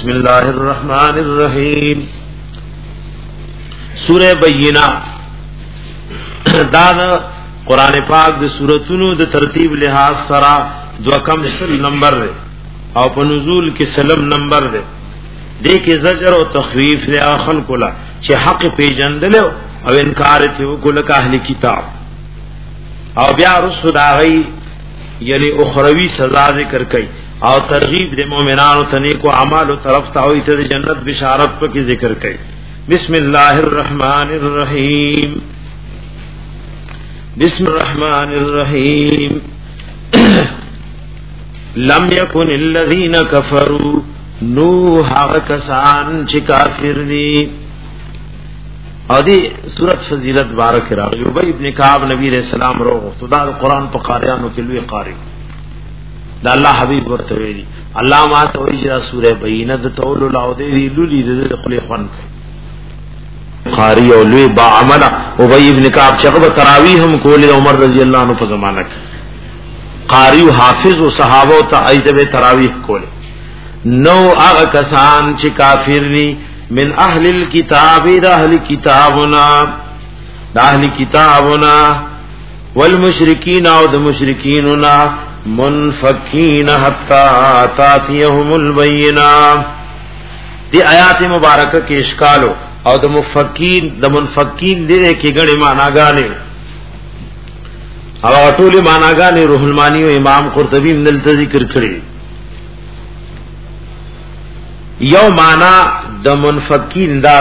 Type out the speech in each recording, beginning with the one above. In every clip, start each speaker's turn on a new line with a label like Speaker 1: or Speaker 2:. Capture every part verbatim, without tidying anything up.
Speaker 1: بسم الله الرحمن الرحیم. سورہ بینہ دا قرآن پاک د سورتونو د ترتیب لحاظ سره دو کم سل نمبر ده او په نزول کې سلم نمبر ده. دې کې زجر او تخویف له خلق لا چې حق پیژندل او انکار ته وکړه که اهل کتاب او بیا رسول داغي یعنی اخروی سزا ذکر کړي او ترغیب د مؤمنانو ته نیکو اعمالو طرف ته او ته جنت بشارت په کې ذکر کړي. بسم الله الرحمن الرحیم. بسم الرحمن الرحیم. لم یکن الذین کفروا نو هغه کسان چې کافر دي. او دی سورۃ فضیلت بارک راغلی ابی ابن کعب نبی علیہ السلام روغ خدا قرآن په قاریانو کې لوی قاری دا الله حبیب ورته ویلي الله ما ته وی چې سورہ بینہ د تول الله دی لولي د خلی خوان قاری او لوی با عمل ابی ابن کعب چې هغه تراویح هم کول عمر رضی الله عنه په زمانہ کې قاری او حافظ او صحابه ته ایته تراویح کول. نو هغه کسان چې کافر دي من اهل الكتاب دا اهل کتابنا دا اهل کتابنا والمشرکین او د مشرکیننا منفکین حتا تاتیهم البینہ. دی آیات مبارکه کې اشکالو او د مفکین د منفکین دې کې غړي معناګانې او ټول معناګانې روح المانی او امام قرطبی من ذکر کړی. یو معنا د منفکین دا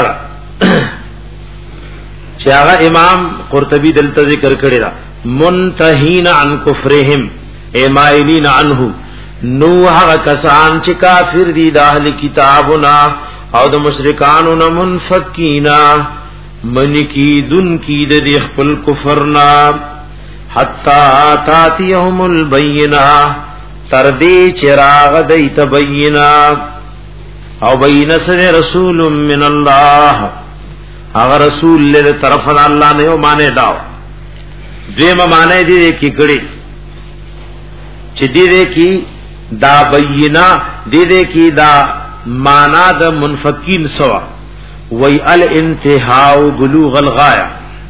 Speaker 1: چې هغه امام قرطبی دلته ذکر کړی دا منتهین عن کفرهم ایمائلین عنه. نو هغه کسان چې کافر دي د اهل کتابنا او د مشرکانو نه منفکینا منکی دن کی د خپل کفرنا حتا تاتیهم البینہ تر دې چراغ د تبینا او بین سر رسول من الله اگر رسول له طرف الله نه یو معنی داو دیمه معنی دې کې کړي چې دې کې دا بینا دې کې دا معنا د منفکین سوا وی الانتهاء بلوغ الغایه.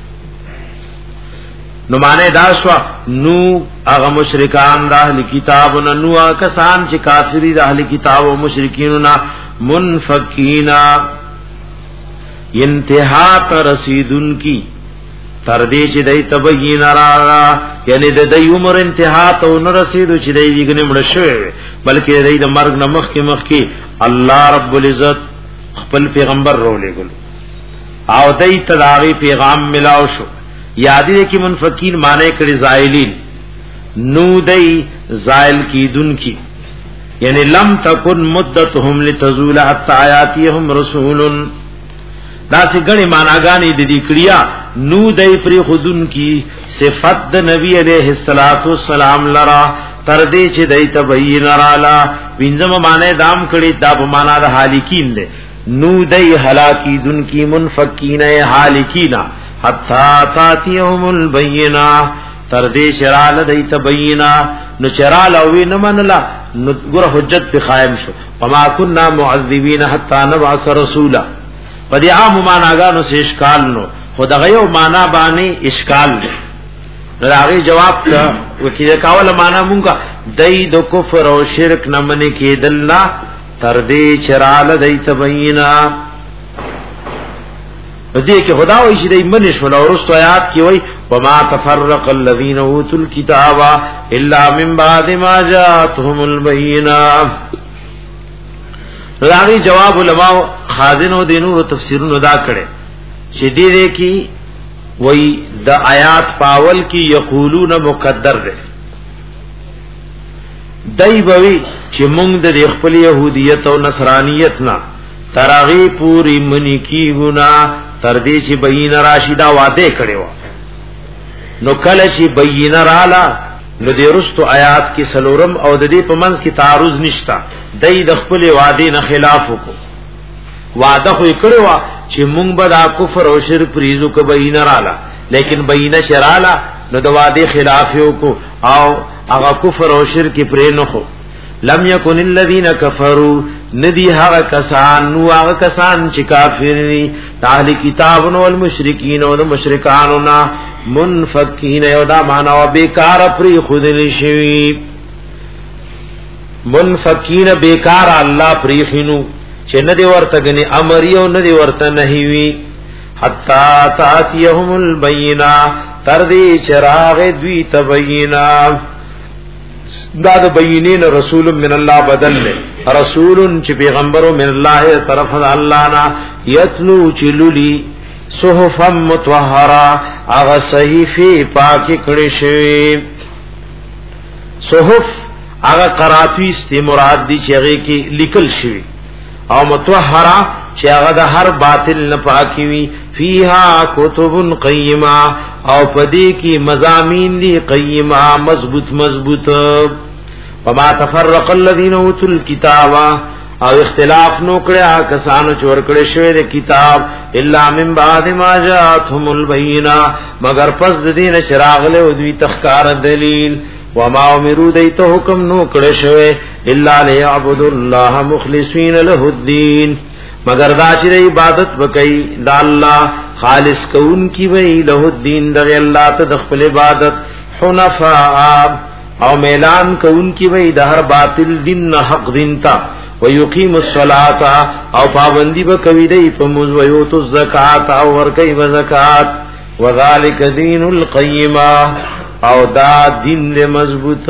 Speaker 1: نو معنی دا شو نو هغه مشرکان د اهل کتاب نو کسان چې کافری د اهل کتاب او مشرکین نه منفکینا انتہا تا رسیدن کی تردیش دی تبیین را یعنی د دی عمر انتہا تا نرسیدو چی دی دیگنی مڑشوئے بلکہ دی دا مرگ نمخ کی مخ کی اللہ رب العزت خپل پیغمبر رو لے گلو او دی تداغی پیغام ملاو شو. یادی دی کی منفکین مانے کری زائلین نو دی زائل کی دن کی یعنی لم تکن مدتهم لتزول حتى آیاتهم رسول. دا سی گنی معناگانی دی دی کریا نو دی پری خودن کی صفت د نبی علیہ السلام لرا تردی چی دی تبین رالا وینزم معنی دام کری دا بمانا دا حالکین دے نو دی حلاکی دن کی منفکین حالکین حتی تاتیهم البینہ تردی شرال دی تبینا نو شرال اوی نمانلا نو ګره حجت په قائم شو. وما كنا معذبین حتا نبعث رسولا. پدې عام معناګانو سے اشکال نو خدای یو معنا باندې اشکال نه راغی جواب کا وکیل کاول معنا مونږه دای د کفر او شرک نه منې کېدل تر دې چرال دای تبینا. دې کې خدا وایي چې دای منې شو او رستو آیات کې وایي وما تفرق الذين اوتوا الكتاب الا من بعد ما جاءتهم البينة. راغي جواب علماء خازنو دینو تفسیرونو دا کړي چې دې دې کې وایي د آیات پاول کې یقولون مقدر ده دای بوي چې مونږ د خپل يهودیت او نصرانیت نه تراغي پوری منی کی ګنا تر دې چې بین راشدا وعده کړو. نو کله چې بین رااله نو د رستو آیات کې سلورم او د دې په منځ کې تعارض نشتا دای د خپل وعده نه خلاف وکړو. وعده خو کړو چې مونږ به د کفر او شرک پریزو کې بین رااله لیکن بین شراله نو د وعده خلاف وکړو او هغه کفر او شرک پرې نه خو. لم یکن الذین کفروا ندی هغه کسان نو هغه کسان چې کافر دي اهل کتابونو او مشرکین او مشرکانو نا منفکین یو دا معنا او بیکار پری خودل شي منفکین بیکار الله پری خینو چې نه دی ورته غني امر یو نه دی ورته نهي وی حتا تاتيهم البینا تر دې چراغ دوی تبینا دا د بینین رسول من الله بدل له رسول چې پیغمبرو من الله طرف الله نا یتلو چلولی صحفا مطهرا اغه صحیفه پاکي کړي شوی صحف اغه قرافی است مراد دي چې هغه کې لیکل شوی او مطهرا چې هغه د هر باطل نه پاکي وي فیها کتب قیمه او پدې کې مضامین دي قیمه مضبوط مضبوط وما تفرق الذين اوتوا الكتاب او اختلاف نو کړه کسانو چې ورکړې شوی د کتاب الا من بعد ما جاءتهم البينه مگر پس د دین چراغله او دوی تخکار دلیل وما امروا دیت حکم نو کړه شوی الا ليعبدوا الله مخلصين له الدين مگر دا چې عبادت وکي د الله خالص کون کی وی له الدين د الله ته د خپل عبادت حنفاء او میلان کون کی وی د هر باطل دین حق دین تا ويقيم الصلاه او پابندی به کوي دی په موږ ويو تو زکات او ور کوي زکات وذالک دین القیمه او دا دین له مضبوط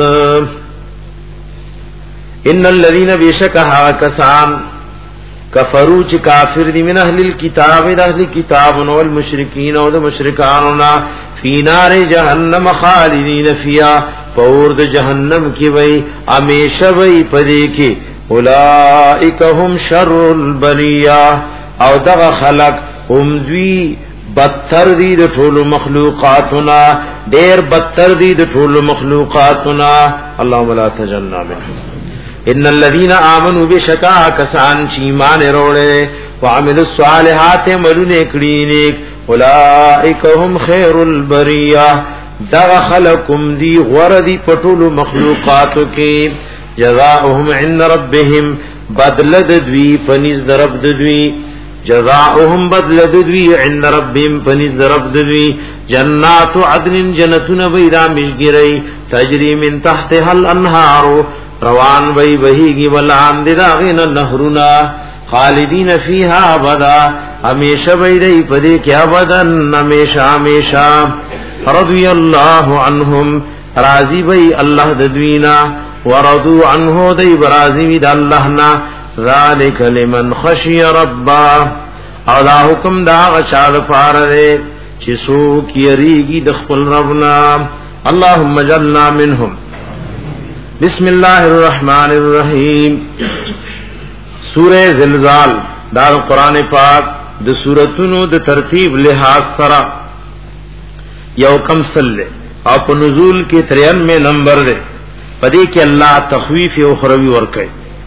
Speaker 1: ان الذين بشکها کسان کفروا چ کافر دی من اهل الكتاب د اهل کتاب او المشرکین او د مشرکانو فی نار جهنم خالدین فیها پور د جهنم کی وای همیشه وای پدې کې اولئک هم شر البریه او دغه خلق هم دوی بدتر دي د ټول مخلوقاتنا ډېر بدتر دي د ټول مخلوقاتنا اللهم لا تجعلنا منهم ان الذين امنوا بشکا کسان چې ایمان وروړي وعملوا الصالحات عملونه کړی نیک اولئک هم خیر البریه دا خلقم دی غردی پټول مخلوقاتو کې جزاؤهم عند ربهم بدل دوی پنځ درب دوی جزاؤهم بدل دوی عند ربهم پنځ درب دوی جنات عدن جنتون بیدا مشګری تجری من تحتها الانهار روان وی وهیږي ولان دغه نهرنا خالدین فیها ابدا همیشه وی دی پدې کې ابدن همیشه همیشه رضی الله عنهم راضی وی الله د دوینا ورضوا عنه دی راضی وی د الله نا ذالک لمن خشی ربا او دا حکم دا غشال فارده چې سو کیریږي د خپل ربنا اللهم اجعلنا منهم بسم الله الرحمن الرحیم سورہ زلزال دا قرآن پاک د سورتونو د ترتیب لحاظ سره یو کم سل او په نزول کې ترانوے نمبر ده پدې کې الله تخویف او خروی ورکړي